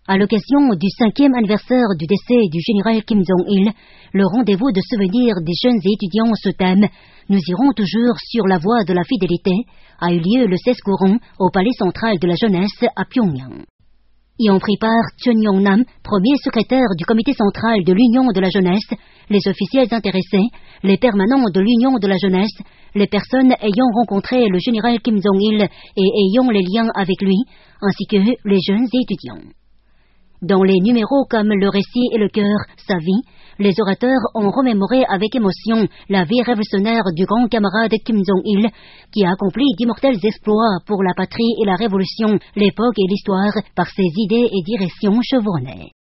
À l'occasion du 5e anniversaire du décès du général Kim Jong-il, le rendez-vous de souvenirs des jeunes étudiants sous thème « Nous irons toujours sur la voie de la fidélité » a eu lieu le 16 courant au Palais central de la jeunesse à Pyongyang. Y ont pris part Chun Yong-nam, premier secrétaire du comité central de l'Union de la jeunesse, les officiels intéressés, les permanents de l'Union de la jeunesse, les personnes ayant rencontré le général Kim Jong-il et ayant les liens avec lui, ainsi que les jeunes étudiants. Dans les numéros comme Le récit et le cœur, sa vie, les orateurs ont remémoré avec émotion la vie révolutionnaire du grand camarade Kim Jong-il, qui a accompli d'immortels exploits pour la patrie et la révolution, l'époque et l'histoire par ses idées et directions chevronnées.